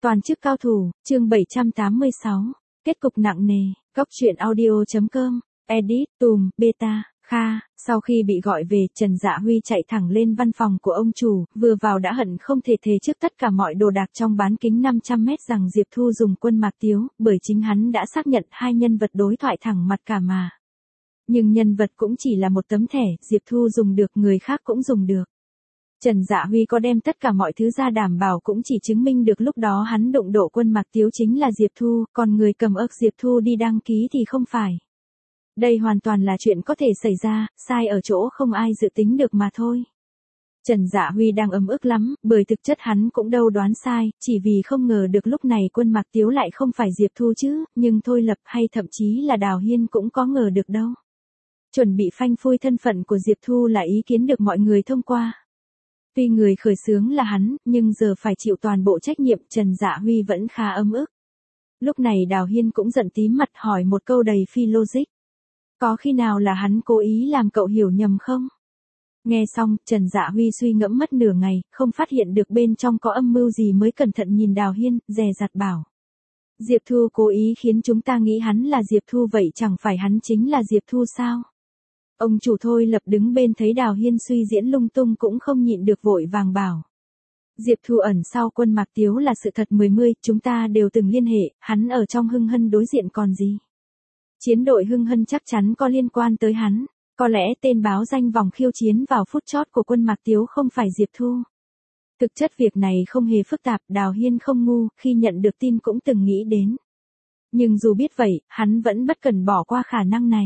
Toàn chức cao thủ, chương 786. Kết cục nặng nề. Góc truyện audio.com. Edit, Tùm, Beta, Kha. Sau khi bị gọi về, Trần Dạ Huy chạy thẳng lên văn phòng của ông chủ, vừa vào đã hận không thể thề trước tất cả mọi đồ đạc trong bán kính 500 mét rằng Diệp Thu dùng quân Mạc Tiếu, bởi chính hắn đã xác nhận hai nhân vật đối thoại thẳng mặt cả mà. Nhưng nhân vật cũng chỉ là một tấm thẻ, Diệp Thu dùng được, người khác cũng dùng được. Trần Dạ Huy có đem tất cả mọi thứ ra đảm bảo cũng chỉ chứng minh được lúc đó hắn đụng độ quân Mạc Tiếu chính là Diệp Thu, còn người cầm ức Diệp Thu đi đăng ký thì không phải. Đây hoàn toàn là chuyện có thể xảy ra, sai ở chỗ không ai dự tính được mà thôi. Trần Dạ Huy đang ấm ức lắm, bởi thực chất hắn cũng đâu đoán sai, chỉ vì không ngờ được lúc này quân Mạc Tiếu lại không phải Diệp Thu chứ, nhưng Thôi Lập hay thậm chí là Đào Hiên cũng có ngờ được đâu. Chuẩn bị phanh phui thân phận của Diệp Thu là ý kiến được mọi người thông qua. Tuy người khởi xướng là hắn, nhưng giờ phải chịu toàn bộ trách nhiệm, Trần Dạ Huy vẫn khá ấm ức. Lúc này Đào Hiên cũng giận tím mặt hỏi một câu đầy phi logic. Có khi nào là hắn cố ý làm cậu hiểu nhầm không? Nghe xong, Trần Dạ Huy suy ngẫm mất nửa ngày, không phát hiện được bên trong có âm mưu gì mới cẩn thận nhìn Đào Hiên, dè dặt bảo. Diệp Thu cố ý khiến chúng ta nghĩ hắn là Diệp Thu, vậy chẳng phải hắn chính là Diệp Thu sao? Ông chủ Thôi Lập đứng bên thấy Đào Hiên suy diễn lung tung cũng không nhịn được vội vàng bảo. Diệp Thu ẩn sau quân Mạc Tiếu là sự thật 10, chúng ta đều từng liên hệ, hắn ở trong Hưng Hân đối diện còn gì. Chiến đội Hưng Hân chắc chắn có liên quan tới hắn, có lẽ tên báo danh vòng khiêu chiến vào phút chót của quân Mạc Tiếu không phải Diệp Thu. Thực chất việc này không hề phức tạp, Đào Hiên không ngu, khi nhận được tin cũng từng nghĩ đến. Nhưng dù biết vậy, hắn vẫn bất cần bỏ qua khả năng này.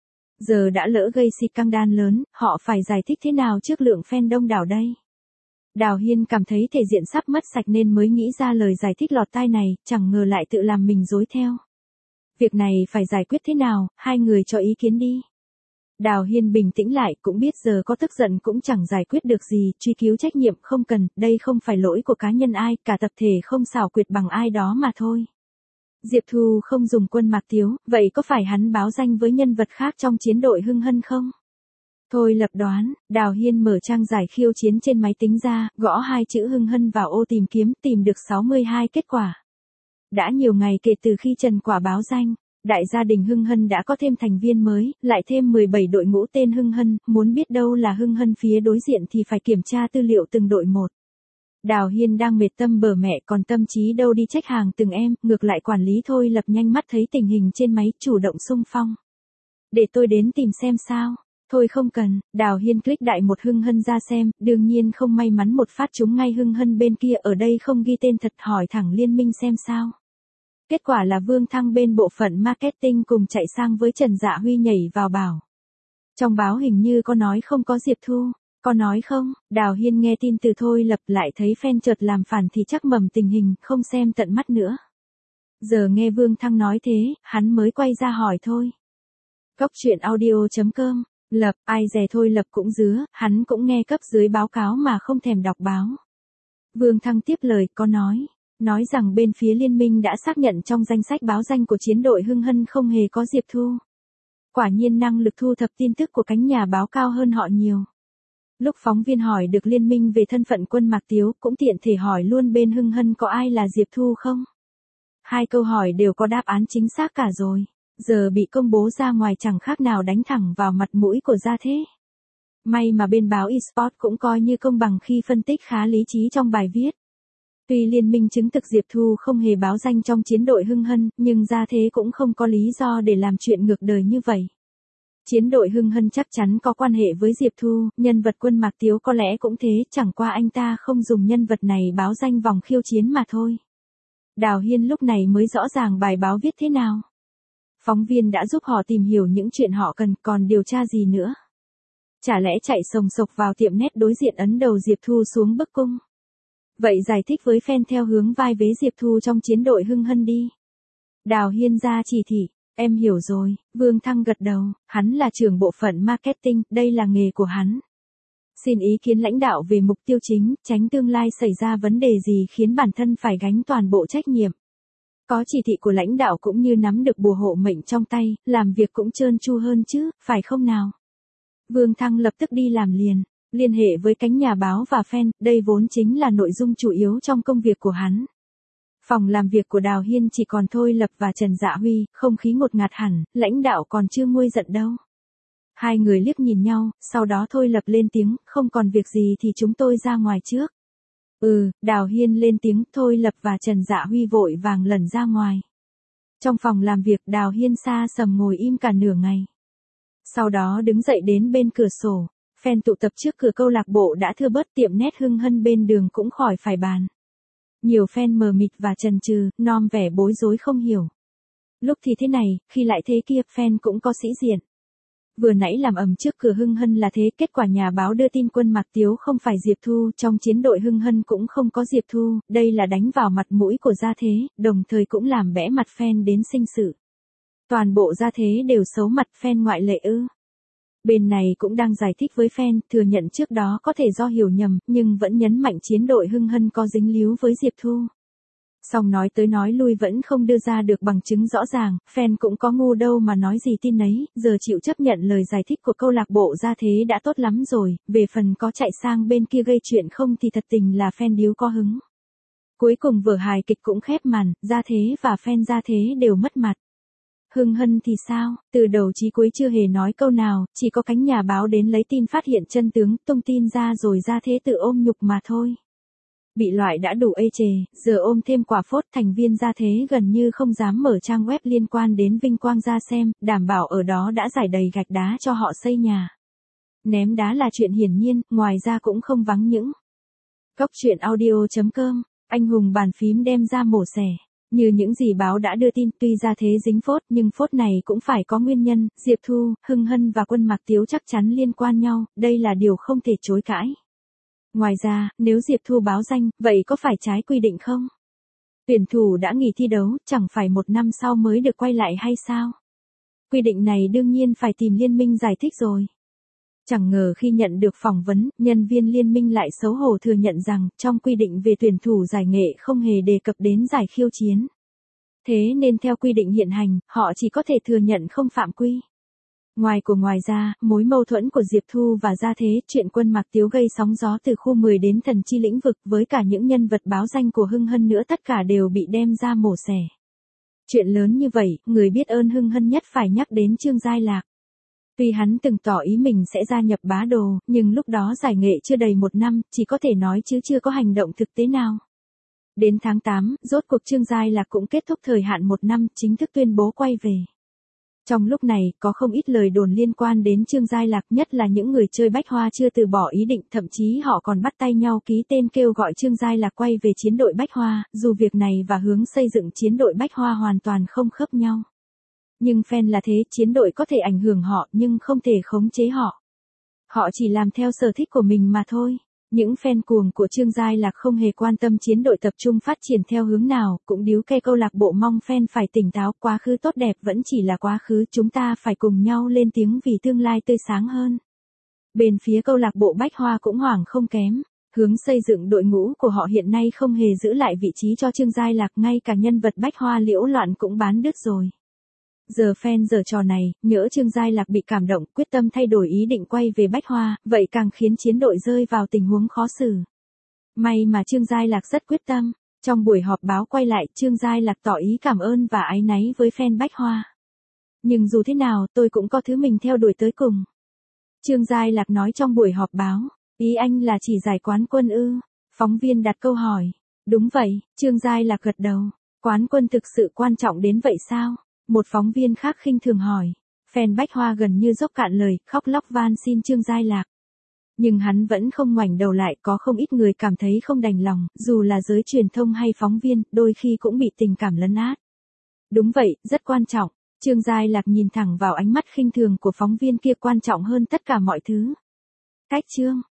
Giờ đã lỡ gây scandal lớn, họ phải giải thích thế nào trước lượng fan đông đảo đây? Đào Hiên cảm thấy thể diện sắp mất sạch nên mới nghĩ ra lời giải thích lọt tai này, chẳng ngờ lại tự làm mình rối theo. Việc này phải giải quyết thế nào, hai người cho ý kiến đi. Đào Hiên bình tĩnh lại, cũng biết giờ có tức giận cũng chẳng giải quyết được gì, truy cứu trách nhiệm không cần, đây không phải lỗi của cá nhân ai, cả tập thể không xảo quyệt bằng ai đó mà thôi. Diệp Thu không dùng quân Mạc Tiếu, vậy có phải hắn báo danh với nhân vật khác trong chiến đội Hưng Hân không? Thôi Lập đoán, Đào Hiên mở trang giải khiêu chiến trên máy tính ra, gõ hai chữ Hưng Hân vào ô tìm kiếm, tìm được 62 kết quả. Đã nhiều ngày kể từ khi Trần Quả báo danh, đại gia đình Hưng Hân đã có thêm thành viên mới, lại thêm 17 đội ngũ tên Hưng Hân, muốn biết đâu là Hưng Hân phía đối diện thì phải kiểm tra tư liệu từng đội một. Đào Hiên đang mệt tâm bờ mẹ còn tâm trí đâu đi trách hàng từng em, ngược lại quản lý Thôi Lập nhanh mắt thấy tình hình trên máy, chủ động xung phong. Để tôi đến tìm xem sao. Thôi không cần, Đào Hiên click đại một Hưng Hân ra xem, đương nhiên không may mắn một phát trúng ngay Hưng Hân bên kia, ở đây không ghi tên thật, hỏi thẳng liên minh xem sao. Kết quả là Vương Thăng bên bộ phận marketing cùng chạy sang với Trần Dạ Huy nhảy vào bảo. Trong báo hình như có nói không có Diệp Thu. Có nói không? Đào Hiên nghe tin từ Thôi Lập lại thấy fan chợt làm phản thì chắc mầm tình hình, không xem tận mắt nữa. Giờ nghe Vương Thăng nói thế, hắn mới quay ra hỏi thôi. Góc truyện audio.com. Lập, ai dè Thôi Lập cũng dứa, hắn cũng nghe cấp dưới báo cáo mà không thèm đọc báo. Vương Thăng tiếp lời, có nói rằng bên phía liên minh đã xác nhận trong danh sách báo danh của chiến đội Hưng Hân không hề có Diệp Thu. Quả nhiên năng lực thu thập tin tức của cánh nhà báo cao hơn họ nhiều. Lúc phóng viên hỏi được liên minh về thân phận quân Mạc Tiếu, cũng tiện thể hỏi luôn bên Hưng Hân có ai là Diệp Thu không? Hai câu hỏi đều có đáp án chính xác cả rồi. Giờ bị công bố ra ngoài chẳng khác nào đánh thẳng vào mặt mũi của gia thế. May mà bên báo eSport cũng coi như công bằng khi phân tích khá lý trí trong bài viết. Tuy liên minh chứng thực Diệp Thu không hề báo danh trong chiến đội Hưng Hân, nhưng gia thế cũng không có lý do để làm chuyện ngược đời như vậy. Chiến đội Hưng Hân chắc chắn có quan hệ với Diệp Thu, nhân vật quân Mạc Tiếu có lẽ cũng thế, chẳng qua anh ta không dùng nhân vật này báo danh vòng khiêu chiến mà thôi. Đào Hiên lúc này mới rõ ràng bài báo viết thế nào. Phóng viên đã giúp họ tìm hiểu những chuyện họ cần, còn điều tra gì nữa. Chả lẽ chạy sồng sộc vào tiệm nét đối diện ấn đầu Diệp Thu xuống bức cung. Vậy giải thích với fan theo hướng vai vế Diệp Thu trong chiến đội Hưng Hân đi. Đào Hiên ra chỉ thị. Em hiểu rồi, Vương Thăng gật đầu, hắn là trưởng bộ phận marketing, đây là nghề của hắn. Xin ý kiến lãnh đạo về mục tiêu chính, tránh tương lai xảy ra vấn đề gì khiến bản thân phải gánh toàn bộ trách nhiệm. Có chỉ thị của lãnh đạo cũng như nắm được bùa hộ mệnh trong tay, làm việc cũng trơn tru hơn chứ, phải không nào? Vương Thăng lập tức đi làm liền, liên hệ với cánh nhà báo và fan, đây vốn chính là nội dung chủ yếu trong công việc của hắn. Phòng làm việc của Đào Hiên chỉ còn Thôi Lập và Trần Dạ Huy, không khí ngột ngạt hẳn, lãnh đạo còn chưa nguôi giận đâu. Hai người liếc nhìn nhau, sau đó Thôi Lập lên tiếng, không còn việc gì thì chúng tôi ra ngoài trước. Đào Hiên lên tiếng, Thôi Lập và Trần Dạ Huy vội vàng lẩn ra ngoài. Trong phòng làm việc Đào Hiên xa sầm ngồi im cả nửa ngày. Sau đó đứng dậy đến bên cửa sổ, fan tụ tập trước cửa câu lạc bộ đã thưa bớt, tiệm nét Hưng Hân bên đường cũng khỏi phải bàn. Nhiều fan mờ mịt và chần chừ, nom vẻ bối rối không hiểu. Lúc thì thế này, khi lại thế kia, fan cũng có sĩ diện. Vừa nãy làm ầm trước cửa Hưng Hân là thế, kết quả nhà báo đưa tin Quân Mạc Tiếu không phải Diệp Thu, trong chiến đội Hưng Hân cũng không có Diệp Thu, đây là đánh vào mặt mũi của gia thế, đồng thời cũng làm bẽ mặt fan đến sinh sự. Toàn bộ gia thế đều xấu mặt, fan ngoại lệ ư? Bên này cũng đang giải thích với fan, thừa nhận trước đó có thể do hiểu nhầm, nhưng vẫn nhấn mạnh chiến đội Hưng Hân có dính líu với Diệp Thu. Song nói tới nói lui vẫn không đưa ra được bằng chứng rõ ràng, fan cũng có ngu đâu mà nói gì tin nấy, giờ chịu chấp nhận lời giải thích của câu lạc bộ gia thế đã tốt lắm rồi, về phần có chạy sang bên kia gây chuyện không thì thật tình là fan điếu có hứng. Cuối cùng vở hài kịch cũng khép màn, gia thế và fan gia thế đều mất mặt. Hưng Hân thì sao, từ đầu chí cuối chưa hề nói câu nào, chỉ có cánh nhà báo đến lấy tin phát hiện chân tướng, tung tin ra rồi gia thế tự ôm nhục mà thôi. Bị loại đã đủ ê chề, giờ ôm thêm quả phốt, thành viên gia thế gần như không dám mở trang web liên quan đến vinh quang ra xem, đảm bảo ở đó đã rải đầy gạch đá cho họ xây nhà. Ném đá là chuyện hiển nhiên, ngoài ra cũng không vắng những. Cóc truyện audio.com, anh hùng bàn phím đem ra mổ xẻ. Như những gì báo đã đưa tin, tuy gia thế dính phốt nhưng phốt này cũng phải có nguyên nhân, Diệp Thu, Hưng Hân và Quân Mạc Tiếu chắc chắn liên quan nhau, đây là điều không thể chối cãi. Ngoài ra, nếu Diệp Thu báo danh, vậy có phải trái quy định không? Tuyển thủ đã nghỉ thi đấu, chẳng phải 1 năm sau mới được quay lại hay sao? Quy định này đương nhiên phải tìm liên minh giải thích rồi. Chẳng ngờ khi nhận được phỏng vấn, nhân viên liên minh lại xấu hổ thừa nhận rằng, trong quy định về tuyển thủ giải nghệ không hề đề cập đến giải khiêu chiến. Thế nên theo quy định hiện hành, họ chỉ có thể thừa nhận không phạm quy. Ngoài ra, mối mâu thuẫn của Diệp Thu và gia thế, chuyện Quân Mạc Tiếu gây sóng gió từ khu 10 đến thần chi lĩnh vực với cả những nhân vật báo danh của Hưng Hân nữa tất cả đều bị đem ra mổ xẻ. Chuyện lớn như vậy, người biết ơn Hưng Hân nhất phải nhắc đến Trương Giai Lạc. Tuy hắn từng tỏ ý mình sẽ gia nhập bá đồ, nhưng lúc đó giải nghệ chưa đầy 1 năm, chỉ có thể nói chứ chưa có hành động thực tế nào. Đến tháng 8, rốt cuộc Trương Giai Lạc cũng kết thúc thời hạn 1 năm, chính thức tuyên bố quay về. Trong lúc này, có không ít lời đồn liên quan đến Trương Giai Lạc, nhất là những người chơi Bách Hoa chưa từ bỏ ý định, thậm chí họ còn bắt tay nhau ký tên kêu gọi Trương Giai Lạc quay về chiến đội Bách Hoa, dù việc này và hướng xây dựng chiến đội Bách Hoa hoàn toàn không khớp nhau. Nhưng fan là thế, chiến đội có thể ảnh hưởng họ nhưng không thể khống chế họ. Họ chỉ làm theo sở thích của mình mà thôi. Những fan cuồng của Trương Giai Lạc không hề quan tâm chiến đội tập trung phát triển theo hướng nào, cũng điếu ke câu lạc bộ mong fan phải tỉnh táo, quá khứ tốt đẹp vẫn chỉ là quá khứ, chúng ta phải cùng nhau lên tiếng vì tương lai tươi sáng hơn. Bên phía câu lạc bộ Bách Hoa cũng hoảng không kém, hướng xây dựng đội ngũ của họ hiện nay không hề giữ lại vị trí cho Trương Giai Lạc, ngay cả nhân vật Bách Hoa Liễu Loạn cũng bán đứt rồi. Giờ fan giở trò này, nhỡ Trương Giai Lạc bị cảm động, quyết tâm thay đổi ý định quay về Bách Hoa, vậy càng khiến chiến đội rơi vào tình huống khó xử. May mà Trương Giai Lạc rất quyết tâm. Trong buổi họp báo quay lại, Trương Giai Lạc tỏ ý cảm ơn và áy náy với fan Bách Hoa. Nhưng dù thế nào, tôi cũng có thứ mình theo đuổi tới cùng. Trương Giai Lạc nói trong buổi họp báo. Ý anh là chỉ giải quán quân ư? Phóng viên đặt câu hỏi. Đúng vậy, Trương Giai Lạc gật đầu. Quán quân thực sự quan trọng đến vậy sao? Một phóng viên khác khinh thường hỏi. Fan Bách Hoa gần như dốc cạn lời, khóc lóc van xin Trương Giai Lạc. Nhưng hắn vẫn không ngoảnh đầu lại, có không ít người cảm thấy không đành lòng, dù là giới truyền thông hay phóng viên, đôi khi cũng bị tình cảm lấn át. Đúng vậy, rất quan trọng. Trương Giai Lạc nhìn thẳng vào ánh mắt khinh thường của phóng viên kia, quan trọng hơn tất cả mọi thứ. Cách Trương